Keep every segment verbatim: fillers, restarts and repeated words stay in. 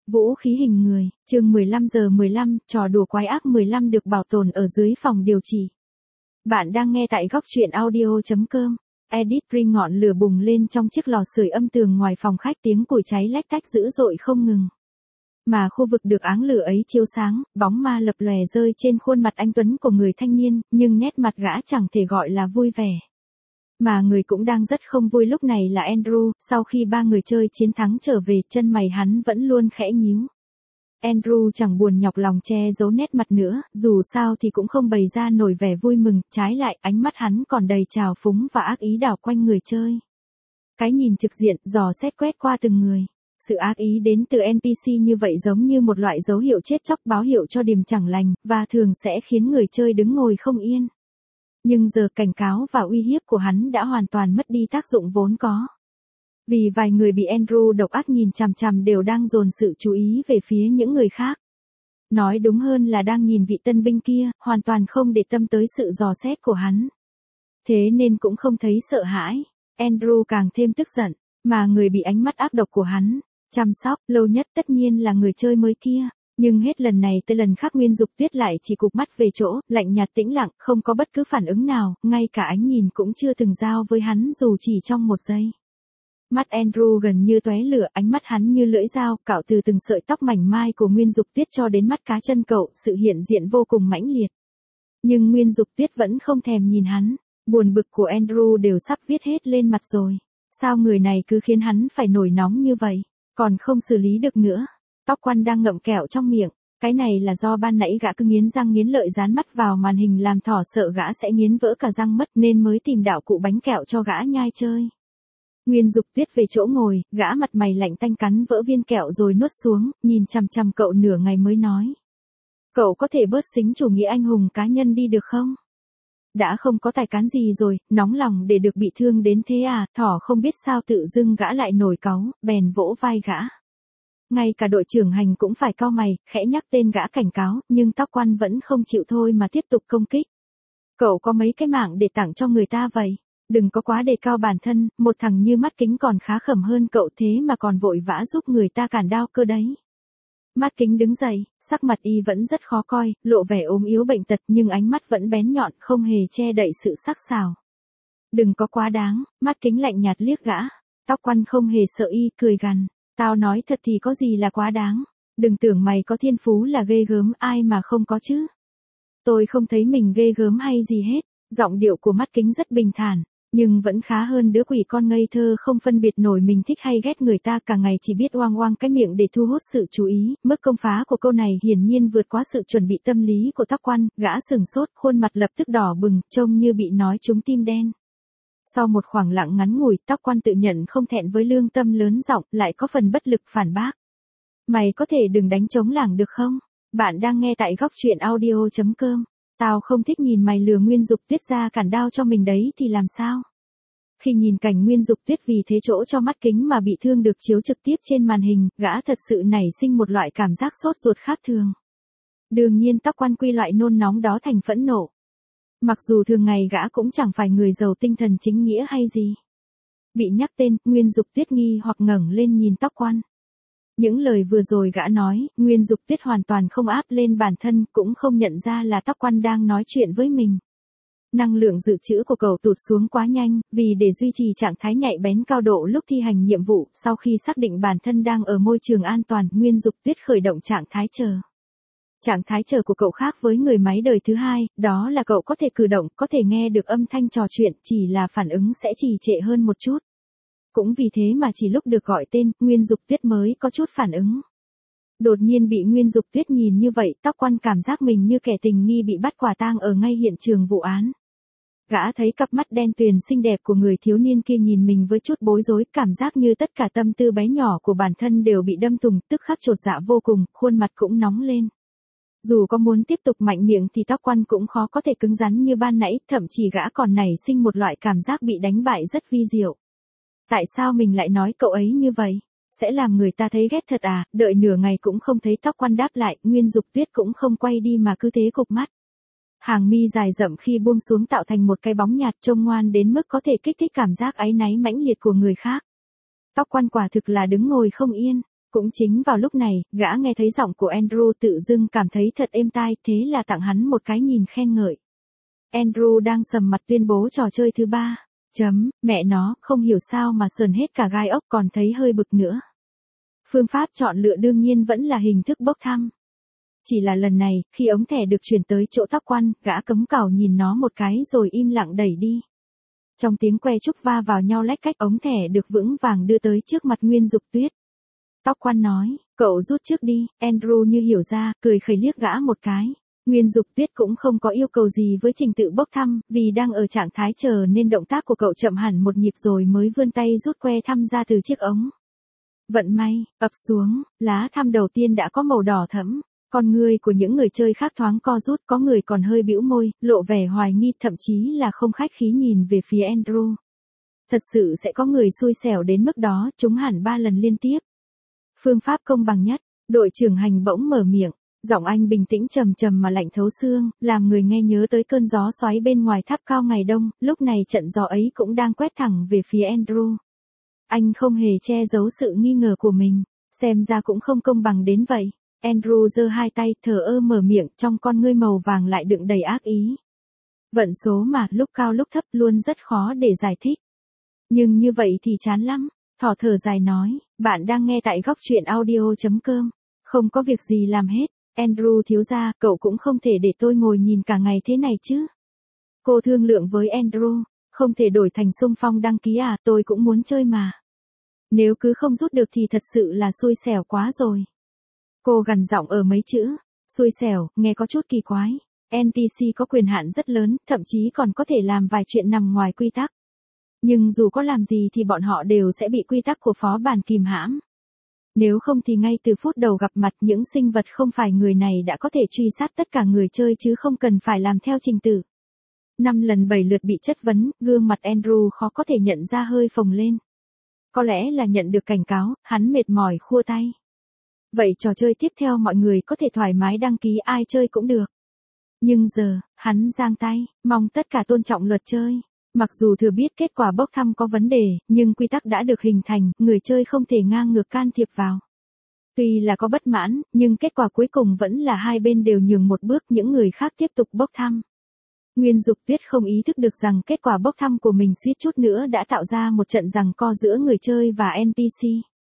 Vũ khí hình người, chương mười lăm giờ mười lăm, trò đùa quái ác mười lăm được bảo tồn ở dưới phòng điều trị. Bạn đang nghe tại góc truyện audio.com. Edit Ring ngọn lửa bùng lên trong chiếc lò sưởi âm tường ngoài phòng khách, tiếng củi cháy lách tách dữ dội không ngừng. Mà khu vực được áng lửa ấy chiếu sáng, bóng ma lập lòe rơi trên khuôn mặt anh tuấn của người thanh niên, nhưng nét mặt gã chẳng thể gọi là vui vẻ. Mà người cũng đang rất không vui lúc này là Andrew, sau khi ba người chơi chiến thắng trở về, chân mày hắn vẫn luôn khẽ nhíu. Andrew chẳng buồn nhọc lòng che giấu nét mặt nữa, dù sao thì cũng không bày ra nổi vẻ vui mừng, trái lại ánh mắt hắn còn đầy trào phúng và ác ý đảo quanh người chơi. Cái nhìn trực diện, dò xét quét qua từng người. Sự ác ý đến từ en pê xê như vậy giống như một loại dấu hiệu chết chóc, báo hiệu cho điểm chẳng lành, và thường sẽ khiến người chơi đứng ngồi không yên. Nhưng giờ cảnh cáo và uy hiếp của hắn đã hoàn toàn mất đi tác dụng vốn có. Vì vài người bị Andrew độc ác nhìn chằm chằm đều đang dồn sự chú ý về phía những người khác. Nói đúng hơn là đang nhìn vị tân binh kia, hoàn toàn không để tâm tới sự dò xét của hắn. Thế nên cũng không thấy sợ hãi. Andrew càng thêm tức giận, mà người bị ánh mắt ác độc của hắn chăm sóc lâu nhất tất nhiên là người chơi mới kia. Nhưng hết lần này tới lần khác Nguyên Dục Tuyết lại chỉ cụp mắt về chỗ, lạnh nhạt tĩnh lặng, không có bất cứ phản ứng nào, ngay cả ánh nhìn cũng chưa từng giao với hắn dù chỉ trong một giây. Mắt Andrew gần như tóe lửa, ánh mắt hắn như lưỡi dao, cạo từ từng sợi tóc mảnh mai của Nguyên Dục Tuyết cho đến mắt cá chân cậu, sự hiện diện vô cùng mãnh liệt. Nhưng Nguyên Dục Tuyết vẫn không thèm nhìn hắn, buồn bực của Andrew đều sắp viết hết lên mặt rồi. Sao người này cứ khiến hắn phải nổi nóng như vậy, còn không xử lý được nữa. Tóc Quan đang ngậm kẹo trong miệng, cái này là do ban nãy gã cứ nghiến răng nghiến lợi dán mắt vào màn hình làm thỏ sợ gã sẽ nghiến vỡ cả răng mất nên mới tìm đạo cụ bánh kẹo cho gã nhai chơi. Nguyên Dục Tuyết về chỗ ngồi, gã mặt mày lạnh tanh cắn vỡ viên kẹo rồi nuốt xuống, nhìn chằm chằm cậu nửa ngày mới nói. Cậu có thể bớt xính chủ nghĩa anh hùng cá nhân đi được không? Đã không có tài cán gì rồi, nóng lòng để được bị thương đến thế à? Thỏ không biết sao tự dưng gã lại nổi cáu, bèn vỗ vai gã. Ngay cả đội trưởng hành cũng phải cau mày, khẽ nhắc tên gã cảnh cáo, nhưng Tóc Quan vẫn không chịu thôi mà tiếp tục công kích. Cậu có mấy cái mạng để tặng cho người ta vậy? Đừng có quá đề cao bản thân, một thằng như Mắt Kính còn khá khẩm hơn cậu thế mà còn vội vã giúp người ta cản đao cơ đấy. Mắt Kính đứng dậy, sắc mặt y vẫn rất khó coi, lộ vẻ ốm yếu bệnh tật nhưng ánh mắt vẫn bén nhọn, không hề che đậy sự sắc sảo. Đừng có quá đáng, Mắt Kính lạnh nhạt liếc gã. Tóc Quan không hề sợ y, cười gằn. Tao nói thật thì có gì là quá đáng, đừng tưởng mày có thiên phú là ghê gớm, ai mà không có chứ. Tôi không thấy mình ghê gớm hay gì hết, giọng điệu của Mắt Kính rất bình thản, nhưng vẫn khá hơn đứa quỷ con ngây thơ không phân biệt nổi mình thích hay ghét người ta, cả ngày chỉ biết oang oang cái miệng để thu hút sự chú ý. Mức công phá của câu này hiển nhiên vượt quá sự chuẩn bị tâm lý của Tóc Quan, gã sừng sốt, khuôn mặt lập tức đỏ bừng, trông như bị nói trúng tim đen. Sau một khoảng lặng ngắn ngủi, Tóc Quan tự nhận không thẹn với lương tâm lớn giọng, lại có phần bất lực phản bác. Mày có thể đừng đánh trống lảng được không? Bạn đang nghe tại góc truyện audio.com. Tao không thích nhìn mày lừa Nguyên Dục Tuyết ra cản đao cho mình đấy thì làm sao? Khi nhìn cảnh Nguyên Dục Tuyết vì thế chỗ cho Mắt Kính mà bị thương được chiếu trực tiếp trên màn hình, gã thật sự nảy sinh một loại cảm giác sốt ruột khác thường. Đương nhiên Tóc Quan quy loại nôn nóng đó thành phẫn nộ. Mặc dù thường ngày gã cũng chẳng phải người giàu tinh thần chính nghĩa hay gì. Bị nhắc tên, Nguyên Dục Tuyết nghi hoặc ngẩng lên nhìn Tóc Quan. Những lời vừa rồi gã nói, Nguyên Dục Tuyết hoàn toàn không áp lên bản thân, cũng không nhận ra là Tóc Quan đang nói chuyện với mình. Năng lượng dự trữ của cậu tụt xuống quá nhanh, vì để duy trì trạng thái nhạy bén cao độ lúc thi hành nhiệm vụ, sau khi xác định bản thân đang ở môi trường an toàn, Nguyên Dục Tuyết khởi động trạng thái chờ. Trạng thái chờ của cậu khác với người máy đời thứ hai, đó là cậu có thể cử động, có thể nghe được âm thanh trò chuyện, chỉ là phản ứng sẽ trì trệ hơn một chút. Cũng vì thế mà chỉ lúc được gọi tên, Nguyên Dục Tuyết mới có chút phản ứng. Đột nhiên bị Nguyên Dục Tuyết nhìn như vậy, Tóc Quan cảm giác mình như kẻ tình nghi bị bắt quả tang ở ngay hiện trường vụ án. Gã thấy cặp mắt đen tuyền xinh đẹp của người thiếu niên kia nhìn mình với chút bối rối, cảm giác như tất cả tâm tư bé nhỏ của bản thân đều bị đâm thủng, tức khắc chột dạ vô cùng, khuôn mặt cũng nóng lên. Dù có muốn tiếp tục mạnh miệng thì Tóc Quan cũng khó có thể cứng rắn như ban nãy, thậm chí gã còn nảy sinh một loại cảm giác bị đánh bại rất vi diệu. Tại sao mình lại nói cậu ấy như vậy? Sẽ làm người ta thấy ghét thật à? Đợi nửa ngày cũng không thấy Tóc Quan đáp lại, Nguyên Dục Tuyết cũng không quay đi mà cứ thế cụp mắt. Hàng mi dài rậm khi buông xuống tạo thành một cái bóng nhạt trông ngoan đến mức có thể kích thích cảm giác áy náy mãnh liệt của người khác. Tóc Quan quả thực là đứng ngồi không yên. Cũng chính vào lúc này, gã nghe thấy giọng của Andrew tự dưng cảm thấy thật êm tai, thế là tặng hắn một cái nhìn khen ngợi. Andrew đang sầm mặt tuyên bố trò chơi thứ ba. Chấm, mẹ nó, không hiểu sao mà sờn hết cả gai ốc còn thấy hơi bực nữa. Phương pháp chọn lựa đương nhiên vẫn là hình thức bốc thăm. Chỉ là lần này, khi ống thẻ được chuyển tới chỗ tóc quan, gã cấm cào nhìn nó một cái rồi im lặng đẩy đi. Trong tiếng que trúc va vào nhau lách cách, ống thẻ được vững vàng đưa tới trước mặt Nguyên Dục Tuyết. Tóc quan nói, cậu rút trước đi. Andrew như hiểu ra, cười khẩy liếc gã một cái. Nguyên Dục Tuyết cũng không có yêu cầu gì với trình tự bốc thăm, vì đang ở trạng thái chờ nên động tác của cậu chậm hẳn một nhịp rồi mới vươn tay rút que thăm ra từ chiếc ống. Vận may, ập xuống, lá thăm đầu tiên đã có màu đỏ thẫm. Con người của những người chơi khác thoáng co rút, có người còn hơi bĩu môi, lộ vẻ hoài nghi, thậm chí là không khách khí nhìn về phía Andrew. Thật sự sẽ có người xui xẻo đến mức đó, trúng hẳn ba lần liên tiếp. Phương pháp công bằng nhất, đội trưởng Hành bỗng mở miệng, giọng anh bình tĩnh trầm trầm mà lạnh thấu xương, làm người nghe nhớ tới cơn gió xoáy bên ngoài tháp cao ngày đông, lúc này trận gió ấy cũng đang quét thẳng về phía Andrew. Anh không hề che giấu sự nghi ngờ của mình, xem ra cũng không công bằng đến vậy. Andrew giơ hai tay, thờ ơ mở miệng, trong con ngươi màu vàng lại đựng đầy ác ý. Vận số mà, lúc cao lúc thấp luôn rất khó để giải thích. Nhưng như vậy thì chán lắm. Thỏ thở dài nói, bạn đang nghe tại góc truyện audio chấm com. Không có việc gì làm hết. Andrew thiếu gia, cậu cũng không thể để tôi ngồi nhìn cả ngày thế này chứ. Cô thương lượng với Andrew, không thể đổi thành xung phong đăng ký à, tôi cũng muốn chơi mà. Nếu cứ không rút được thì thật sự là xui xẻo quá rồi. Cô gằn giọng ở mấy chữ, xui xẻo, nghe có chút kỳ quái. en pê xê có quyền hạn rất lớn, thậm chí còn có thể làm vài chuyện nằm ngoài quy tắc. Nhưng dù có làm gì thì bọn họ đều sẽ bị quy tắc của phó bản kìm hãm. Nếu không thì ngay từ phút đầu gặp mặt những sinh vật không phải người này đã có thể truy sát tất cả người chơi chứ không cần phải làm theo trình tự. Năm lần bảy lượt bị chất vấn, gương mặt Andrew khó có thể nhận ra hơi phồng lên. Có lẽ là nhận được cảnh cáo, hắn mệt mỏi khua tay. Vậy trò chơi tiếp theo mọi người có thể thoải mái đăng ký ai chơi cũng được. Nhưng giờ, hắn giang tay, mong tất cả tôn trọng luật chơi. Mặc dù thừa biết kết quả bốc thăm có vấn đề, nhưng quy tắc đã được hình thành, người chơi không thể ngang ngược can thiệp vào. Tuy là có bất mãn, nhưng kết quả cuối cùng vẫn là hai bên đều nhường một bước, những người khác tiếp tục bốc thăm. Nguyên Dục Tuyết không ý thức được rằng kết quả bốc thăm của mình suýt chút nữa đã tạo ra một trận giằng co giữa người chơi và en pê xê.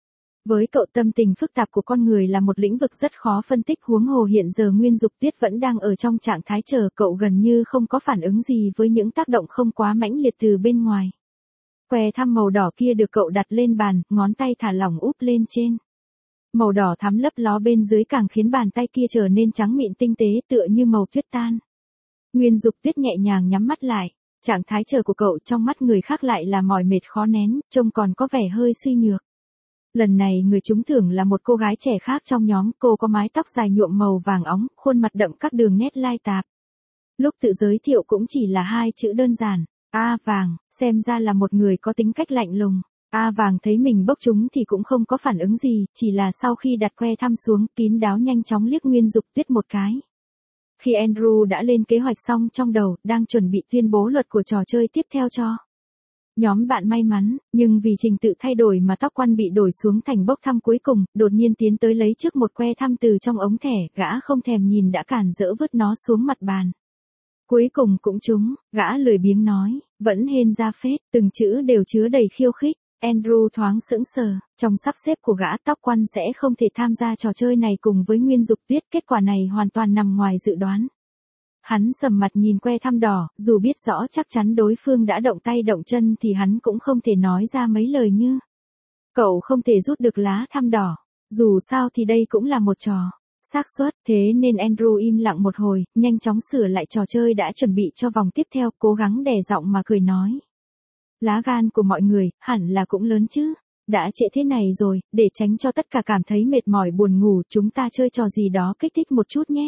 Với cậu, tâm tình phức tạp của con người là một lĩnh vực rất khó phân tích, huống hồ hiện giờ Nguyên Dục Tuyết vẫn đang ở trong trạng thái chờ, cậu gần như không có phản ứng gì với những tác động không quá mãnh liệt từ bên ngoài. Que thăm màu đỏ kia được cậu đặt lên bàn, ngón tay thả lỏng úp lên trên. Màu đỏ thắm lấp ló bên dưới càng khiến bàn tay kia trở nên trắng mịn tinh tế, tựa như màu tuyết tan. Nguyên Dục Tuyết nhẹ nhàng nhắm mắt lại, trạng thái chờ của cậu trong mắt người khác lại là mỏi mệt khó nén, trông còn có vẻ hơi suy nhược. Lần này người trúng thưởng là một cô gái trẻ khác trong nhóm, cô có mái tóc dài nhuộm màu vàng óng, khuôn mặt đậm các đường nét lai tạp. Lúc tự giới thiệu cũng chỉ là hai chữ đơn giản, A Vàng, xem ra là một người có tính cách lạnh lùng. A Vàng thấy mình bốc trúng thì cũng không có phản ứng gì, chỉ là sau khi đặt que thăm xuống, kín đáo nhanh chóng liếc Nguyên Dục Tuyết một cái. Khi Andrew đã lên kế hoạch xong trong đầu, đang chuẩn bị tuyên bố luật của trò chơi tiếp theo cho nhóm bạn may mắn, nhưng vì trình tự thay đổi mà tóc quan bị đổi xuống thành bốc thăm cuối cùng, đột nhiên tiến tới lấy trước một que thăm từ trong ống thẻ, gã không thèm nhìn đã cản dỡ vứt nó xuống mặt bàn. Cuối cùng cũng trúng, gã lười biếng nói, vẫn hên ra phết, từng chữ đều chứa đầy khiêu khích. Andrew thoáng sững sờ, trong sắp xếp của gã, tóc quan sẽ không thể tham gia trò chơi này cùng với Nguyên Dục Tuyết, kết quả này hoàn toàn nằm ngoài dự đoán. Hắn sầm mặt nhìn que thăm đỏ, dù biết rõ chắc chắn đối phương đã động tay động chân thì hắn cũng không thể nói ra mấy lời như cậu không thể rút được lá thăm đỏ, dù sao thì đây cũng là một trò xác suất, thế nên Andrew im lặng một hồi, nhanh chóng sửa lại trò chơi đã chuẩn bị cho vòng tiếp theo, cố gắng đè giọng mà cười nói. Lá gan của mọi người, hẳn là cũng lớn chứ, đã trễ thế này rồi, để tránh cho tất cả cảm thấy mệt mỏi buồn ngủ, chúng ta chơi trò gì đó kích thích một chút nhé.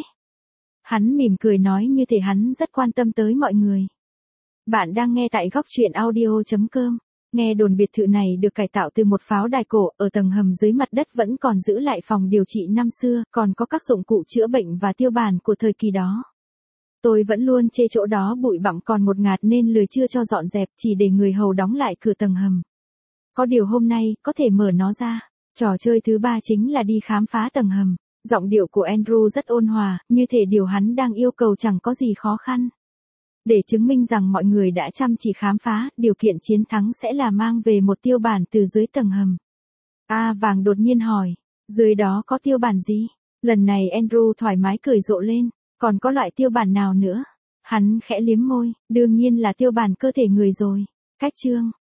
Hắn mỉm cười nói như thể hắn rất quan tâm tới mọi người. Bạn đang nghe tại góc truyện audio chấm com. Nghe đồn biệt thự này được cải tạo từ một pháo đài cổ, ở tầng hầm dưới mặt đất vẫn còn giữ lại phòng điều trị năm xưa, còn có các dụng cụ chữa bệnh và tiêu bản của thời kỳ đó. Tôi vẫn luôn chê chỗ đó bụi bặm còn một ngạt nên lười chưa cho dọn dẹp, chỉ để người hầu đóng lại cửa tầng hầm. Có điều hôm nay, có thể mở nó ra. Trò chơi thứ ba chính là đi khám phá tầng hầm. Giọng điệu của Andrew rất ôn hòa, như thể điều hắn đang yêu cầu chẳng có gì khó khăn. Để chứng minh rằng mọi người đã chăm chỉ khám phá, điều kiện chiến thắng sẽ là mang về một tiêu bản từ dưới tầng hầm. A vàng đột nhiên hỏi, dưới đó có tiêu bản gì? Lần này Andrew thoải mái cười rộ lên, còn có loại tiêu bản nào nữa? Hắn khẽ liếm môi, đương nhiên là tiêu bản cơ thể người rồi. Cách chương